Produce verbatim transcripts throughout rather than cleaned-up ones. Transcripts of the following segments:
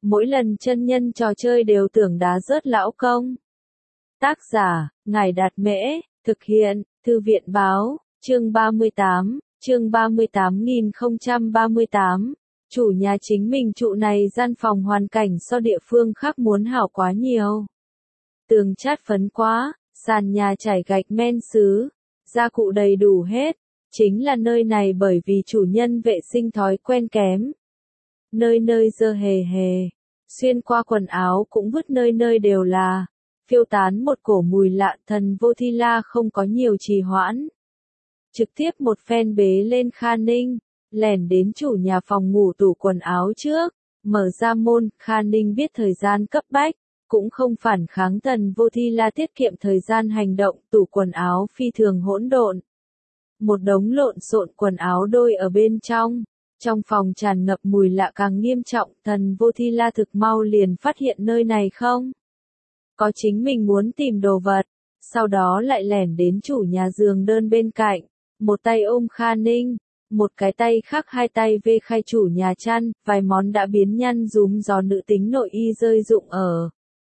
mỗi lần chân nhân trò chơi đều tưởng đá rớt lão công. Tác giả, Ngài Đạt Mễ, thực hiện, Thư viện Báo, chương ba mươi tám, chương ba mươi tám nghìn không trăm ba mươi tám. Chủ nhà chính mình trụ này gian phòng hoàn cảnh so địa phương khác muốn hảo quá nhiều. Tường chát phấn quá, sàn nhà trải gạch men sứ, gia cụ đầy đủ hết. Chính là nơi này bởi vì chủ nhân vệ sinh thói quen kém. Nơi nơi dơ hề hề, xuyên qua quần áo cũng vứt nơi nơi đều là, phiêu tán một cổ mùi lạ. Thần Vô Thi La không có nhiều trì hoãn. Trực tiếp một phen bế lên Kha Ninh, lẻn đến chủ nhà phòng ngủ tủ quần áo trước, mở ra môn. Kha Ninh biết thời gian cấp bách, cũng không phản kháng. Thần Vô Thi La tiết kiệm thời gian hành động. Tủ quần áo phi thường hỗn độn, một đống lộn xộn quần áo đôi ở bên trong. Trong phòng tràn ngập mùi lạ càng nghiêm trọng. Thần Vô Thi La thực mau liền phát hiện nơi này không có chính mình muốn tìm đồ vật, sau đó lại lẻn đến chủ nhà giường đơn bên cạnh, một tay ôm Kha Ninh, một cái tay khác hai tay vê khai chủ nhà chăn. Vài món đã biến nhăn rúm gió nữ tính nội y rơi rụng ở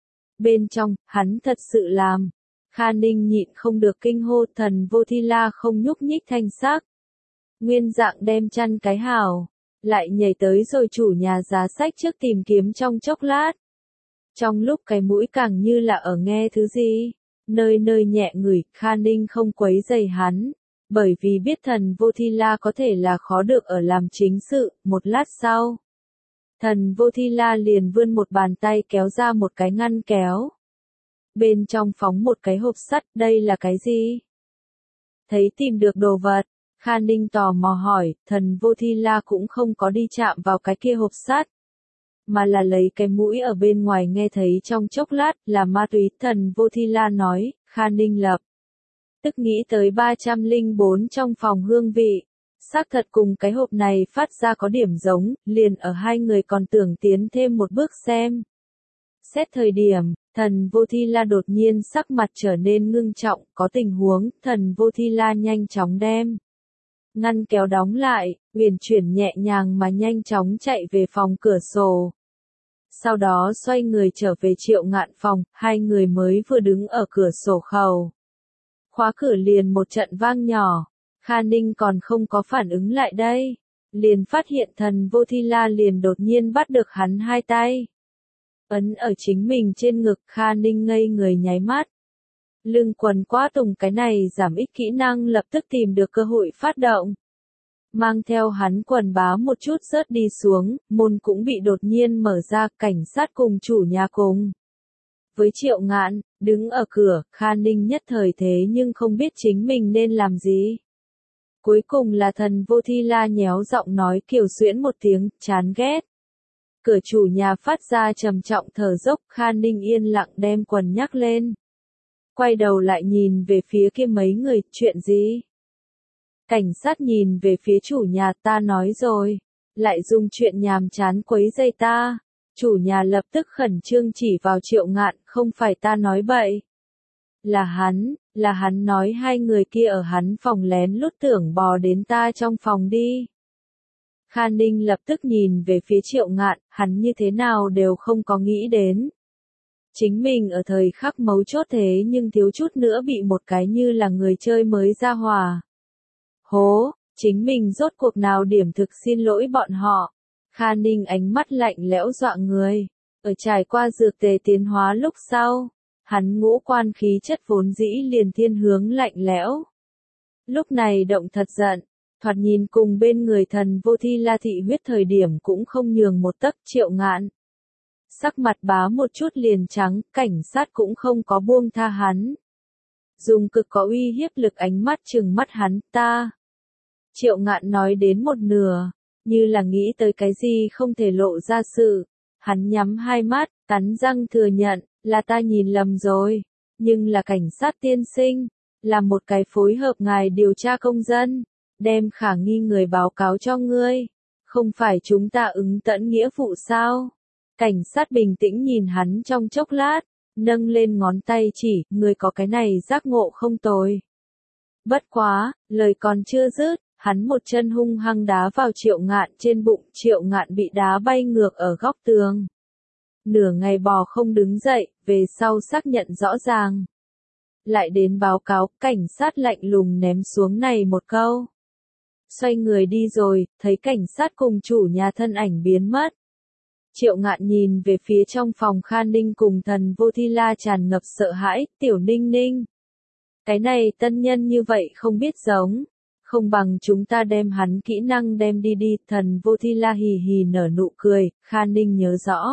bên trong. Hắn thật sự làm. Kha Ninh nhịn không được kinh hô. Thần Vô Thi La không nhúc nhích thanh sắc, nguyên dạng đem chăn cái hào, lại nhảy tới rồi chủ nhà giá sách trước tìm kiếm trong chốc lát. Trong lúc cái mũi càng như là ở nghe thứ gì, nơi nơi nhẹ ngửi. Kha Ninh không quấy rầy hắn, bởi vì biết Thần Vô Thi La có thể là khó được ở làm chính sự. Một lát sau, Thần Vô Thi La liền vươn một bàn tay kéo ra một cái ngăn kéo. Bên trong phóng một cái hộp sắt. Đây là cái gì? Thấy tìm được đồ vật, Kha Ninh tò mò hỏi. Thần Vô Thi La cũng không có đi chạm vào cái kia hộp sắt, mà là lấy cái mũi ở bên ngoài nghe thấy trong chốc lát là ma túy. Thần Vô Thi La nói. Kha Ninh lập tức nghĩ tới ba trăm lẻ bốn trong phòng hương vị, xác thật cùng cái hộp này phát ra có điểm giống. Liền ở hai người còn tưởng tiến thêm một bước xem xét thời điểm, Thần Vô Thi La đột nhiên sắc mặt trở nên ngưng trọng. Có tình huống. Thần Vô Thi La nhanh chóng đem ngăn kéo đóng lại, uyển chuyển nhẹ nhàng mà nhanh chóng chạy về phòng cửa sổ. Sau đó xoay người trở về Triệu Ngạn phòng. Hai người mới vừa đứng ở cửa sổ khẩu, khóa cửa liền một trận vang nhỏ. Kha Ninh còn không có phản ứng lại đây, liền phát hiện Thần Vô Thi La liền đột nhiên bắt được hắn hai tay, ấn ở chính mình trên ngực. Kha Ninh ngây người nháy mắt. Lưng quần quá tùng cái này giảm ích kỹ năng lập tức tìm được cơ hội phát động, mang theo hắn quần bá một chút rớt đi xuống. Môn cũng bị đột nhiên mở ra. Cảnh sát cùng chủ nhà cùng với Triệu Ngạn đứng ở cửa. Kha Ninh nhất thời thế nhưng không biết chính mình nên làm gì. Cuối cùng là Thần Vô Thi La nhéo giọng nói kiều xuyễn một tiếng, chán ghét. Cửa chủ nhà phát ra trầm trọng thở dốc. Kha Ninh yên lặng đem quần nhắc lên, quay đầu lại nhìn về phía kia mấy người. Chuyện gì? Cảnh sát nhìn về phía chủ nhà. Ta nói rồi, lại dùng chuyện nhàm chán quấy rầy ta. Chủ nhà lập tức khẩn trương chỉ vào Triệu Ngạn. Không phải ta nói bậy, là hắn, là hắn nói hai người kia ở hắn phòng lén lút tưởng bò đến ta trong phòng đi. Kha Ninh lập tức nhìn về phía Triệu Ngạn. Hắn như thế nào đều không có nghĩ đến, chính mình ở thời khắc mấu chốt thế nhưng thiếu chút nữa bị một cái như là người chơi mới ra hòa hố. Chính mình rốt cuộc nào điểm thực xin lỗi bọn họ. Kha Ninh ánh mắt lạnh lẽo dọa người. Ở trải qua dược tề tiến hóa lúc sau, hắn ngũ quan khí chất vốn dĩ liền thiên hướng lạnh lẽo. Lúc này động thật giận, thoạt nhìn cùng bên người Thần Vô Thi La thị huyết thời điểm cũng không nhường một tấc. Triệu Ngạn sắc mặt bá một chút liền trắng. Cảnh sát cũng không có buông tha hắn, dùng cực có uy hiếp lực ánh mắt trừng mắt hắn. Ta. Triệu Ngạn nói đến một nửa, như là nghĩ tới cái gì không thể lộ ra sự. Hắn nhắm hai mắt, cắn răng thừa nhận, là ta nhìn lầm rồi. Nhưng là cảnh sát tiên sinh, là một cái phối hợp ngài điều tra công dân, đem khả nghi người báo cáo cho ngươi. Không phải chúng ta ứng tận nghĩa vụ sao? Cảnh sát bình tĩnh nhìn hắn trong chốc lát, nâng lên ngón tay chỉ. Người có cái này giác ngộ không tồi. Bất quá, lời còn chưa dứt, hắn một chân hung hăng đá vào Triệu Ngạn trên bụng. Triệu Ngạn bị đá bay ngược ở góc tường. nửa ngày bò không đứng dậy, về sau xác nhận rõ ràng. Lại đến báo cáo, cảnh sát lạnh lùng ném xuống này một câu. Xoay người đi rồi, thấy cảnh sát cùng chủ nhà thân ảnh biến mất. Triệu Ngạn nhìn về phía trong phòng Kha Ninh cùng Thần Vô Thi La tràn ngập sợ hãi, tiểu Ninh Ninh. Cái này tân nhân như vậy không biết giống. Không bằng chúng ta đem hắn kỹ năng đem đi đi, Thần Vô Thi La hì hì nở nụ cười, Kha Ninh nhớ rõ.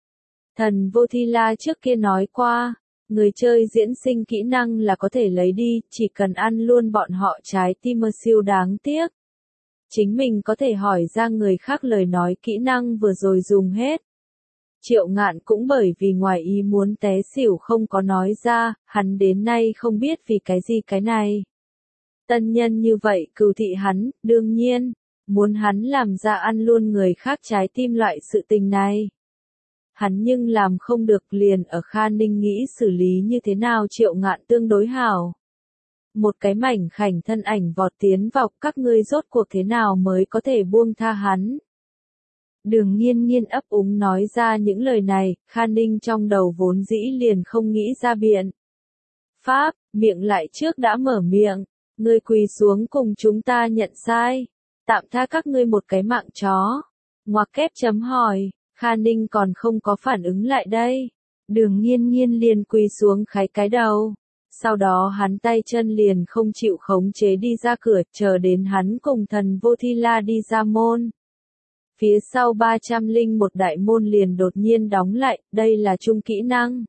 Thần Vô Thi La trước kia nói qua, người chơi diễn sinh kỹ năng là có thể lấy đi, chỉ cần ăn luôn bọn họ trái tim mơ siêu đáng tiếc. Chính mình có thể hỏi ra người khác lời nói kỹ năng vừa rồi dùng hết. Triệu Ngạn cũng bởi vì ngoài ý muốn té xỉu không có nói ra, hắn đến nay không biết vì cái gì cái này. Tân nhân như vậy cừu thị hắn, đương nhiên, muốn hắn làm ra ăn luôn người khác trái tim loại sự tình này. Hắn nhưng làm không được liền ở Kha Ninh nghĩ xử lý như thế nào Triệu Ngạn tương đối hảo. Một cái mảnh khảnh thân ảnh vọt tiến vào, các ngươi rốt cuộc thế nào mới có thể buông tha hắn. Đường Nghiên Nghiên ấp úng nói ra những lời này, Kha Ninh trong đầu vốn dĩ liền không nghĩ ra biện. Pháp, miệng lại trước đã mở miệng, ngươi quỳ xuống cùng chúng ta nhận sai, tạm tha các ngươi một cái mạng chó. Ngoặc kép chấm hỏi, Kha Ninh còn không có phản ứng lại đây. Đường Nghiên Nghiên liền quỳ xuống khái cái đầu. Sau đó hắn tay chân liền không chịu khống chế đi ra cửa, chờ đến hắn cùng Thần Vô Thi La đi ra môn. Phía sau ba trăm linh một đại môn liền đột nhiên đóng lại, đây là chung kỹ năng.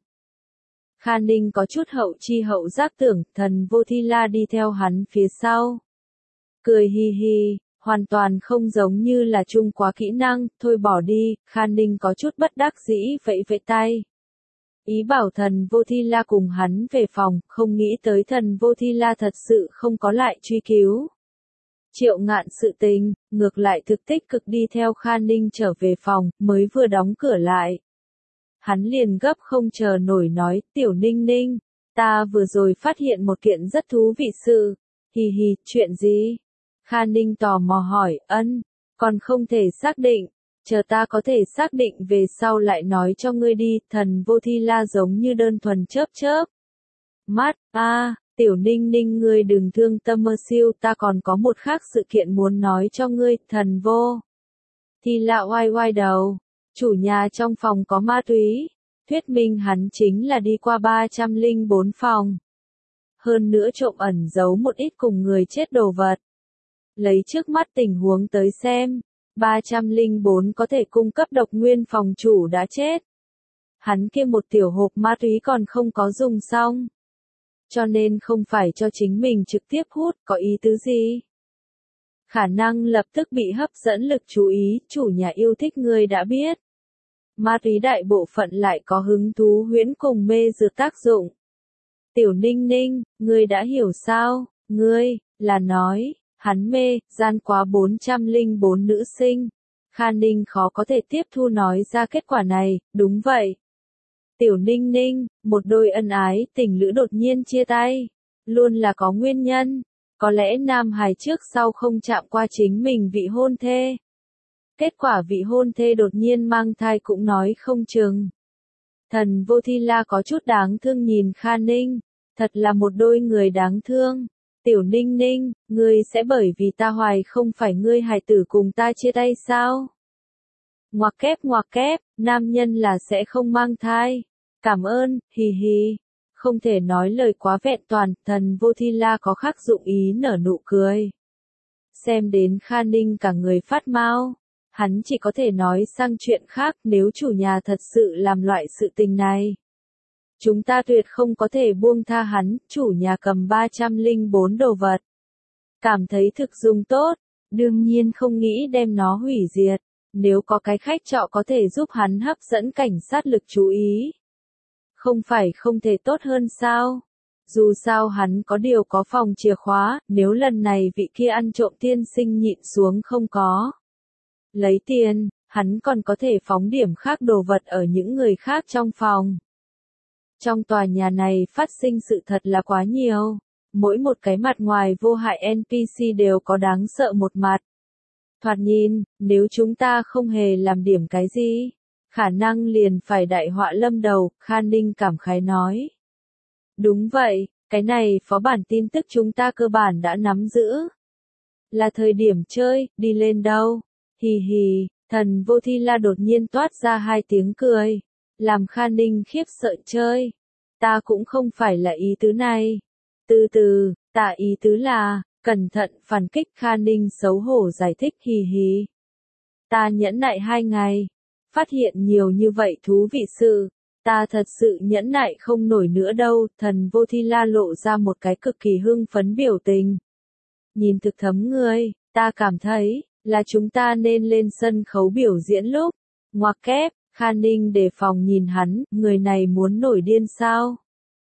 Kha Ninh có chút hậu chi hậu giác tưởng, Thần Vô Thi La đi theo hắn phía sau. Cười hi hi, hoàn toàn không giống như là chung quá kỹ năng, thôi bỏ đi, Kha Ninh có chút bất đắc dĩ vẫy vẫy tay. Ý bảo Thần Vô Thi La cùng hắn về phòng, không nghĩ tới Thần Vô Thi La thật sự không có lại truy cứu. Triệu Ngạn sự tình, ngược lại thực tích cực đi theo Kha Ninh trở về phòng, mới vừa đóng cửa lại. Hắn liền gấp không chờ nổi nói, tiểu Ninh Ninh, ta vừa rồi phát hiện một kiện rất thú vị sự. Hì hì, chuyện gì? Kha Ninh tò mò hỏi, ân, còn không thể xác định. Chờ ta có thể xác định về sau lại nói cho ngươi đi, Thần Vô Thi La giống như đơn thuần chớp chớp. Mắt, a, à, tiểu Ninh Ninh ngươi đừng thương tâm mơ siêu, ta còn có một khác sự kiện muốn nói cho ngươi, Thần Vô Thi La oai oai đầu, chủ nhà trong phòng có ma túy, thuyết minh hắn chính là đi qua ba trăm linh bốn phòng. Hơn nữa trộm ẩn giấu một ít cùng người chết đồ vật. Lấy trước mắt tình huống tới xem. ba trăm linh bốn có thể cung cấp độc nguyên phòng chủ đã chết. Hắn kia một tiểu hộp ma túy còn không có dùng xong. Cho nên không phải cho chính mình trực tiếp hút, có ý tứ gì? Khả năng lập tức bị hấp dẫn lực chú ý, chủ nhà yêu thích người đã biết. Ma túy đại bộ phận lại có hứng thú huyễn cùng mê dược tác dụng. Tiểu Ninh Ninh, ngươi đã hiểu sao? Ngươi, là nói. Hắn mê, gian quá bốn trăm linh bốn nữ sinh. Kha Ninh khó có thể tiếp thu nói ra kết quả này, đúng vậy. Tiểu Ninh Ninh, một đôi ân ái, tình lữ đột nhiên chia tay. Luôn là có nguyên nhân. Có lẽ nam hài trước sau không chạm qua chính mình vị hôn thê. Kết quả vị hôn thê đột nhiên mang thai cũng nói không chừng. Thần Vô Thi La có chút đáng thương nhìn Kha Ninh. Thật là một đôi người đáng thương. Tiểu Ninh Ninh, ngươi sẽ bởi vì ta hoài không phải ngươi hài tử cùng ta chia tay sao? Ngoặc kép ngoặc kép, nam nhân là sẽ không mang thai. Cảm ơn, hì hì. Không thể nói lời quá vẹn toàn, Thần Vô Thi La có khác dụng ý nở nụ cười. Xem đến Kha Ninh cả người phát mau. Hắn chỉ có thể nói sang chuyện khác nếu chủ nhà thật sự làm loại sự tình này. Chúng ta tuyệt không có thể buông tha hắn, chủ nhà cầm ba trăm linh bốn đồ vật. Cảm thấy thực dùng tốt, đương nhiên không nghĩ đem nó hủy diệt. Nếu có cái khách trọ có thể giúp hắn hấp dẫn cảnh sát lực chú ý. Không phải không thể tốt hơn sao? Dù sao hắn có điều có phòng chìa khóa, nếu lần này vị kia ăn trộm tiên sinh nhịn xuống không có. Lấy tiền, hắn còn có thể phóng điểm khác đồ vật ở những người khác trong phòng. Trong tòa nhà này phát sinh sự thật là quá nhiều. Mỗi một cái mặt ngoài vô hại en pê xê đều có đáng sợ một mặt. Thoạt nhìn, nếu chúng ta không hề làm điểm cái gì, khả năng liền phải đại họa lâm đầu, Khan Ninh cảm khái nói. Đúng vậy, cái này phó bản tin tức chúng ta cơ bản đã nắm giữ. Là thời điểm chơi, đi lên đâu? Hì hì, Thần Vô Thi La đột nhiên toát ra hai tiếng cười, làm Khan Ninh khiếp sợ chơi. Ta cũng không phải là ý tứ này. Từ từ, ta ý tứ là, cẩn thận phản kích Khan Ninh xấu hổ giải thích hì hì. Ta nhẫn nại hai ngày, phát hiện nhiều như vậy thú vị sự. Ta thật sự nhẫn nại không nổi nữa đâu, Thần Vô Thi La lộ ra một cái cực kỳ hưng phấn biểu tình. Nhìn thực thấm người, ta cảm thấy, là chúng ta nên lên sân khấu biểu diễn lúc. Ngoặc kép, Khan Ninh đề phòng nhìn hắn, người này muốn nổi điên sao?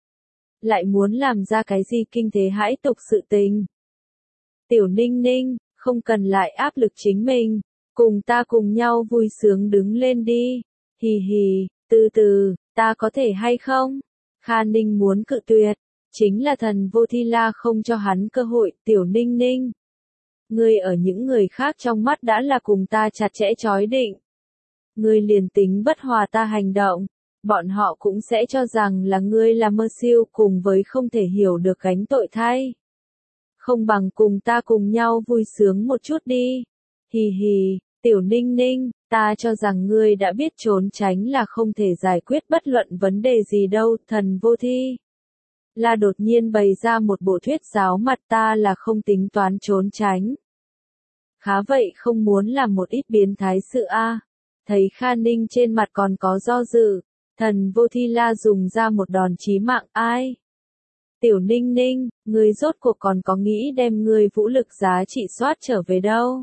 Lại muốn làm ra cái gì kinh thế hãi tục sự tình? Tiểu Ninh Ninh, không cần lại áp lực chính mình, cùng ta cùng nhau vui sướng đứng lên đi. Hì hì, từ từ, ta có thể hay không? Khan Ninh muốn cự tuyệt, chính là Thần Vô Thi La không cho hắn cơ hội, Tiểu Ninh Ninh. Ngươi ở những người khác trong mắt đã là cùng ta chặt chẽ chói định. Ngươi liền tính bất hòa ta hành động, bọn họ cũng sẽ cho rằng là ngươi là mơ siêu cùng với không thể hiểu được gánh tội thay. Không bằng cùng ta cùng nhau vui sướng một chút đi. Hì hì, Tiểu Ninh Ninh, ta cho rằng ngươi đã biết trốn tránh là không thể giải quyết bất luận vấn đề gì đâu, Thần Vô Thi La đột nhiên bày ra một bộ thuyết giáo mặt ta là không tính toán trốn tránh. Khá vậy không muốn làm một ít biến thái sự a. Thấy Khan Ninh trên mặt còn có do dự, Thần Vô Thi La dùng ra một đòn chí mạng ai. Tiểu Ninh Ninh, ngươi rốt cuộc còn có nghĩ đem ngươi vũ lực giá trị soát trở về đâu.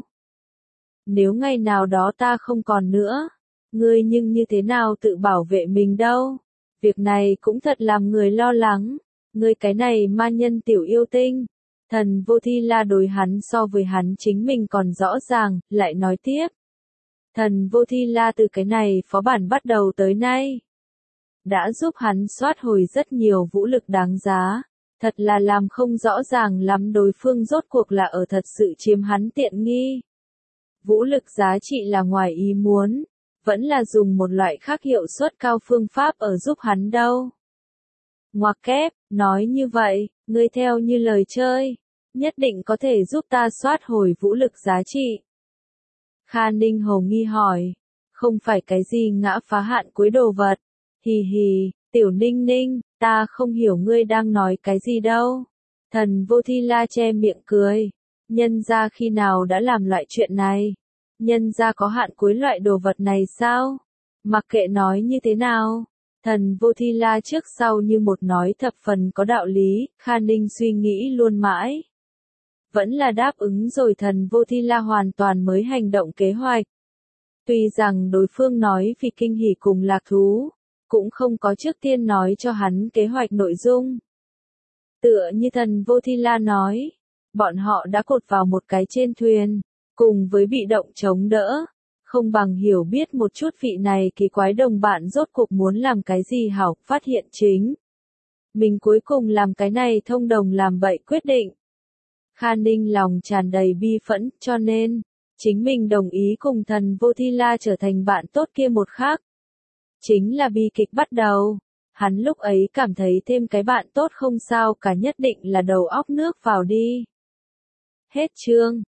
Nếu ngày nào đó ta không còn nữa, ngươi nhưng như thế nào tự bảo vệ mình đâu. Việc này cũng thật làm người lo lắng. Ngươi cái này ma nhân tiểu yêu tinh. Thần Vô Thi La đối hắn so với hắn chính mình còn rõ ràng, lại nói tiếp. Thần Vô Thi La từ cái này phó bản bắt đầu tới nay, đã giúp hắn soát hồi rất nhiều vũ lực đáng giá. Thật là làm không rõ ràng lắm đối phương rốt cuộc là ở thật sự chiếm hắn tiện nghi. Vũ lực giá trị là ngoài ý muốn, vẫn là dùng một loại khác hiệu suất cao phương pháp ở giúp hắn đâu. Ngoặc kép, nói như vậy, ngươi theo như lời chơi, nhất định có thể giúp ta soát hồi vũ lực giá trị. Khan Ninh hồ nghi hỏi, không phải cái gì ngã phá hạn cuối đồ vật. Hì hì, Tiểu Ninh Ninh, ta không hiểu ngươi đang nói cái gì đâu. Thần Vô Thi La che miệng cười, nhân ra khi nào đã làm loại chuyện này. Nhân ra có hạn cuối loại đồ vật này sao? Mặc kệ nói như thế nào. Thần Vô Thi La trước sau như một nói thập phần có đạo lý, Khan Ninh suy nghĩ luôn mãi. Vẫn là đáp ứng rồi Thần Vô Thi La hoàn toàn mới hành động kế hoạch. Tuy rằng đối phương nói vì kinh hỉ cùng lạc thú, cũng không có trước tiên nói cho hắn kế hoạch nội dung. Tựa như Thần Vô Thi La nói, bọn họ đã cột vào một cái trên thuyền, cùng với bị động chống đỡ. Không bằng hiểu biết một chút vị này kỳ quái đồng bạn rốt cuộc muốn làm cái gì hảo, phát hiện chính. Mình cuối cùng làm cái này thông đồng làm bậy quyết định. Khan Ninh lòng tràn đầy bi phẫn, cho nên, chính mình đồng ý cùng Thần Vô Thi La trở thành bạn tốt kia một khác. Chính là bi kịch bắt đầu. Hắn lúc ấy cảm thấy thêm cái bạn tốt không sao cả, nhất định là đầu óc nước vào đi. Hết chương.